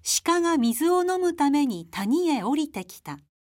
鹿が水を飲むために谷へ降りてきた。